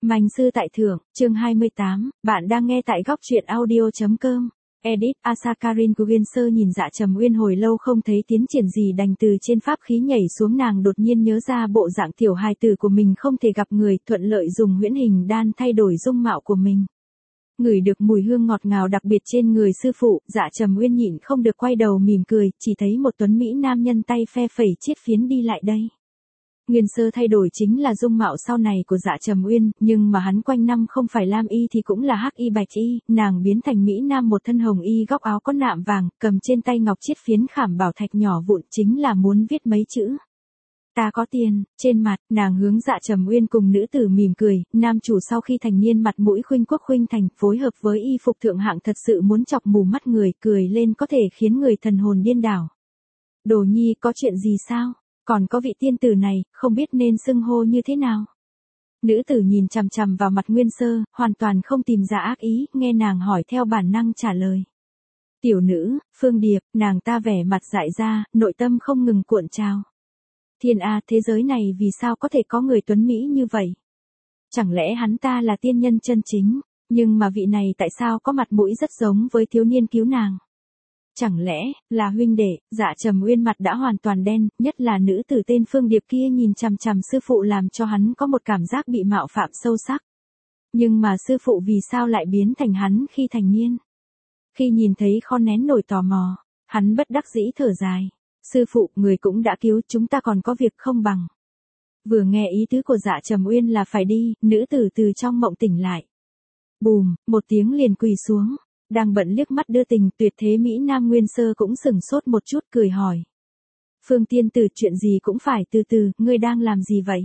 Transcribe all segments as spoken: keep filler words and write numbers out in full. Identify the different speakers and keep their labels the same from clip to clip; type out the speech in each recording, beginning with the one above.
Speaker 1: Manh sư tại thượng, chương hai mươi tám, bạn đang nghe tại góc truyện audio.com. Edit, Asakarin Gugenser nhìn Dạ Trầm Uyên hồi lâu không thấy tiến triển gì đành từ trên pháp khí nhảy xuống, nàng đột nhiên nhớ ra bộ dạng tiểu hài tử của mình không thể gặp người, thuận lợi dùng huyễn hình đan thay đổi dung mạo của mình. Ngửi được mùi hương ngọt ngào đặc biệt trên người sư phụ, Dạ Trầm Uyên nhịn không được quay đầu mỉm cười, chỉ thấy một tuấn mỹ nam nhân tay phe phẩy chiết phiến đi lại đây. Nguyên sơ thay đổi chính là dung mạo sau này của Dạ Trầm Uyên, nhưng mà hắn quanh năm không phải lam y thì cũng là hắc y bạch y, nàng biến thành mỹ nam một thân hồng y góc áo có nạm vàng, cầm trên tay ngọc chiết phiến khảm bảo thạch nhỏ vụn chính là muốn viết mấy chữ. Ta có tiền, trên mặt, nàng hướng Dạ Trầm Uyên cùng nữ tử mỉm cười, nam chủ sau khi thành niên mặt mũi khuynh quốc khuynh thành, phối hợp với y phục thượng hạng thật sự muốn chọc mù mắt người, cười lên có thể khiến người thần hồn điên đảo. Đồ nhi có chuyện gì sao? Còn có vị tiên tử này, không biết nên xưng hô như thế nào. Nữ tử nhìn chằm chằm vào mặt Nguyên Sơ, hoàn toàn không tìm ra ác ý, nghe nàng hỏi theo bản năng trả lời. Tiểu nữ, Phương Điệp, nàng ta vẻ mặt dại ra, nội tâm không ngừng cuộn trào. Thiên a, thế giới này vì sao có thể có người tuấn mỹ như vậy? Chẳng lẽ hắn ta là tiên nhân chân chính, nhưng mà vị này tại sao có mặt mũi rất giống với thiếu niên cứu nàng? Chẳng lẽ, là huynh đệ? Dạ Trầm Uyên mặt đã hoàn toàn đen, nhất là nữ tử tên Phương Điệp kia nhìn chằm chằm sư phụ làm cho hắn có một cảm giác bị mạo phạm sâu sắc. Nhưng mà sư phụ vì sao lại biến thành hắn khi thành niên? Khi nhìn thấy kho nén nổi tò mò, hắn bất đắc dĩ thở dài. Sư phụ, người cũng đã cứu, chúng ta còn có việc không bằng. Vừa nghe ý tứ của Dạ Trầm Uyên là phải đi, nữ tử từ trong mộng tỉnh lại. Bùm, một tiếng liền quỳ xuống. Đang bận liếc mắt đưa tình, tuyệt thế Mỹ Nam Nguyên Sơ cũng sửng sốt một chút cười hỏi. Phương tiên tử, chuyện gì cũng phải từ từ, ngươi đang làm gì vậy?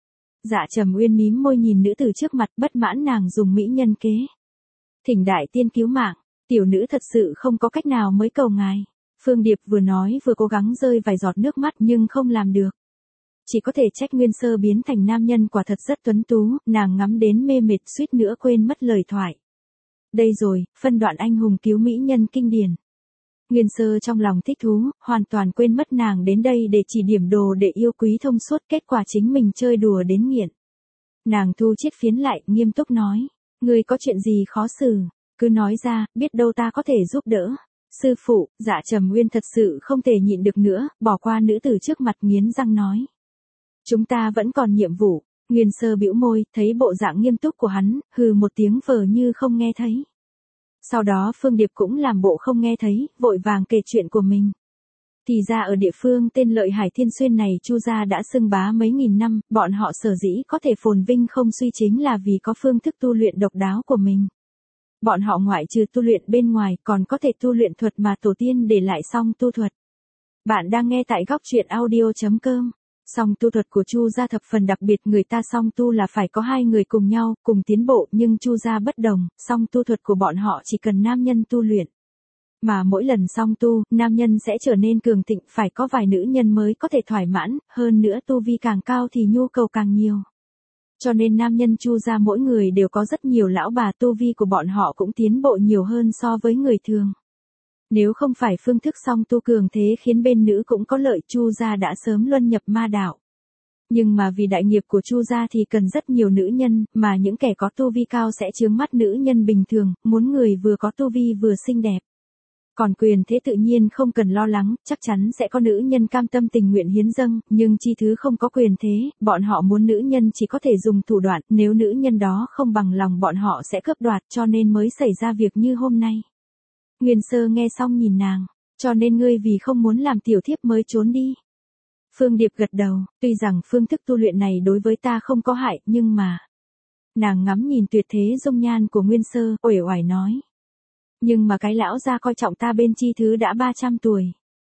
Speaker 1: Dạ Trầm Uyên mím môi nhìn nữ tử trước mặt, bất mãn nàng dùng mỹ nhân kế. Thỉnh đại tiên cứu mạng, tiểu nữ thật sự không có cách nào mới cầu ngài. Phương Điệp vừa nói vừa cố gắng rơi vài giọt nước mắt nhưng không làm được. Chỉ có thể trách Nguyên Sơ biến thành nam nhân quả thật rất tuấn tú, nàng ngắm đến mê mệt suýt nữa quên mất lời thoại. Đây rồi, phân đoạn anh hùng cứu mỹ nhân kinh điển. Nguyên Sơ trong lòng thích thú, hoàn toàn quên mất nàng đến đây để chỉ điểm đồ để yêu quý thông suốt, kết quả chính mình chơi đùa đến nghiện. Nàng thu chiết phiến lại, nghiêm túc nói, ngươi có chuyện gì khó xử, cứ nói ra, biết đâu ta có thể giúp đỡ. Sư phụ, Dạ Trầm Uyên thật sự không thể nhịn được nữa, bỏ qua nữ tử trước mặt nghiến răng nói. Chúng ta vẫn còn nhiệm vụ. Nguyên Sơ bĩu môi, thấy bộ dạng nghiêm túc của hắn, hừ một tiếng vờ như không nghe thấy. Sau đó Phương Điệp cũng làm bộ không nghe thấy, vội vàng kể chuyện của mình. Thì ra ở địa phương tên Lợi Hải Thiên Xuyên này Chu gia đã xưng bá mấy nghìn năm, bọn họ sở dĩ có thể phồn vinh không suy chính là vì có phương thức tu luyện độc đáo của mình. Bọn họ ngoại trừ tu luyện bên ngoài còn có thể tu luyện thuật mà tổ tiên để lại song tu thuật. Bạn đang nghe tại góc truyện audio.com. Song tu thuật của Chu gia thập phần đặc biệt, người ta song tu là phải có hai người cùng nhau, cùng tiến bộ, nhưng Chu gia bất đồng, song tu thuật của bọn họ chỉ cần nam nhân tu luyện. Mà mỗi lần song tu, nam nhân sẽ trở nên cường thịnh, phải có vài nữ nhân mới có thể thỏa mãn, hơn nữa tu vi càng cao thì nhu cầu càng nhiều. Cho nên nam nhân Chu gia mỗi người đều có rất nhiều lão bà, tu vi của bọn họ cũng tiến bộ nhiều hơn so với người thường. Nếu không phải phương thức song tu cường thế khiến bên nữ cũng có lợi, Chu gia đã sớm luân nhập ma đạo. Nhưng mà vì đại nghiệp của Chu gia thì cần rất nhiều nữ nhân, mà những kẻ có tu vi cao sẽ chướng mắt nữ nhân bình thường, muốn người vừa có tu vi vừa xinh đẹp. Còn quyền thế tự nhiên không cần lo lắng, chắc chắn sẽ có nữ nhân cam tâm tình nguyện hiến dâng, nhưng chi thứ không có quyền thế, bọn họ muốn nữ nhân chỉ có thể dùng thủ đoạn, nếu nữ nhân đó không bằng lòng bọn họ sẽ cướp đoạt, cho nên mới xảy ra việc như hôm nay. Nguyên Sơ nghe xong nhìn nàng, cho nên ngươi vì không muốn làm tiểu thiếp mới trốn đi. Phương Điệp gật đầu, tuy rằng phương thức tu luyện này đối với ta không có hại, nhưng mà... Nàng ngắm nhìn tuyệt thế dung nhan của Nguyên Sơ, uể oải nói. Nhưng mà cái lão gia coi trọng ta bên chi thứ đã ba trăm tuổi.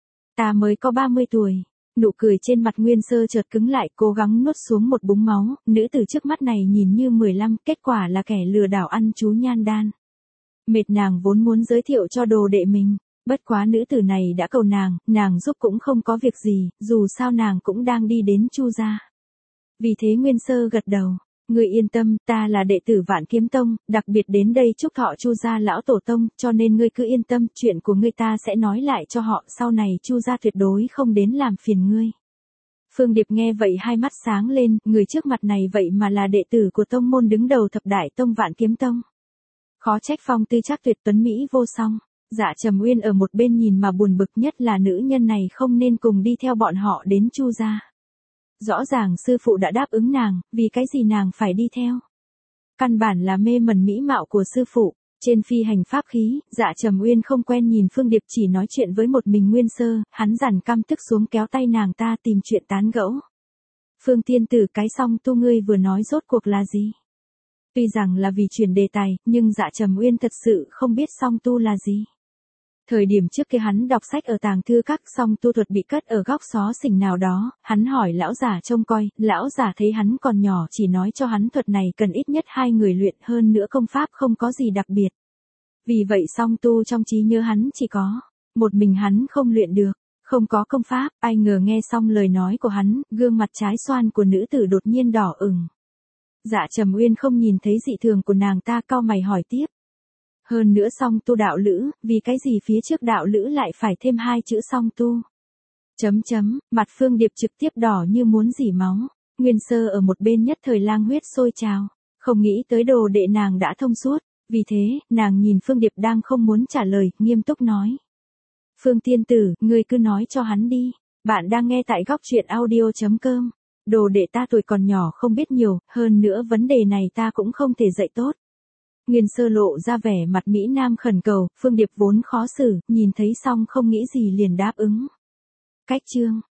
Speaker 1: Ta mới có ba mươi tuổi. Nụ cười trên mặt Nguyên Sơ chợt cứng lại, cố gắng nuốt xuống một búng máu, nữ tử trước mắt này nhìn như mười lăm, kết quả là kẻ lừa đảo ăn chú nhan đan. Mệt nàng vốn muốn giới thiệu cho đồ đệ mình, bất quá nữ tử này đã cầu nàng, nàng giúp cũng không có việc gì, dù sao nàng cũng đang đi đến Chu gia. Vì thế Nguyên Sơ gật đầu, ngươi yên tâm, ta là đệ tử Vạn Kiếm Tông, đặc biệt đến đây chúc thọ Chu gia lão tổ tông, cho nên ngươi cứ yên tâm, chuyện của ngươi ta sẽ nói lại cho họ, sau này Chu gia tuyệt đối không đến làm phiền ngươi. Phương Điệp nghe vậy hai mắt sáng lên, người trước mặt này vậy mà là đệ tử của tông môn đứng đầu thập đại tông Vạn Kiếm Tông. Khó trách phong tư chắc tuyệt tuấn Mỹ vô song. Dạ Trầm Uyên ở một bên nhìn mà buồn bực, nhất là nữ nhân này không nên cùng đi theo bọn họ đến Chu gia. Rõ ràng sư phụ đã đáp ứng nàng, vì cái gì nàng phải đi theo. Căn bản là mê mẩn mỹ mạo của sư phụ. Trên phi hành pháp khí, Dạ Trầm Uyên không quen nhìn Phương Điệp chỉ nói chuyện với một mình Nguyên Sơ, hắn dằn căm tức xuống kéo tay nàng ta tìm chuyện tán gẫu. Phương tiên tử, cái song tu ngươi vừa nói rốt cuộc là gì? Tuy rằng là vì chuyển đề tài, nhưng Dạ Trầm Uyên thật sự không biết song tu là gì. Thời điểm trước kia hắn đọc sách ở tàng thư các, song tu thuật bị cất ở góc xó xỉnh nào đó, hắn hỏi lão giả trông coi, lão giả thấy hắn còn nhỏ chỉ nói cho hắn thuật này cần ít nhất hai người luyện, hơn nữa công pháp không có gì đặc biệt. Vì vậy song tu trong trí nhớ hắn chỉ có một mình hắn không luyện được, không có công pháp. Ai ngờ nghe xong lời nói của hắn, gương mặt trái xoan của nữ tử đột nhiên đỏ ửng. Dạ Trầm Uyên không nhìn thấy dị thường của nàng ta, cau mày hỏi tiếp. Hơn nữa song tu đạo lữ, vì cái gì phía trước đạo lữ lại phải thêm hai chữ song tu? Chấm chấm, mặt Phương Điệp trực tiếp đỏ như muốn rỉ máu. Nguyên Sơ ở một bên nhất thời lang huyết sôi trào, không nghĩ tới đồ đệ nàng đã thông suốt, vì thế, nàng nhìn Phương Điệp đang không muốn trả lời, nghiêm túc nói. Phương tiên tử, ngươi cứ nói cho hắn đi, bạn đang nghe tại góc truyện audio chấm com. Đồ đệ ta tuổi còn nhỏ không biết nhiều, hơn nữa vấn đề này ta cũng không thể dạy tốt. Nguyên Sơ lộ ra vẻ mặt Mỹ Nam khẩn cầu, Phương Điệp vốn khó xử, nhìn thấy xong không nghĩ gì liền đáp ứng. Cách chương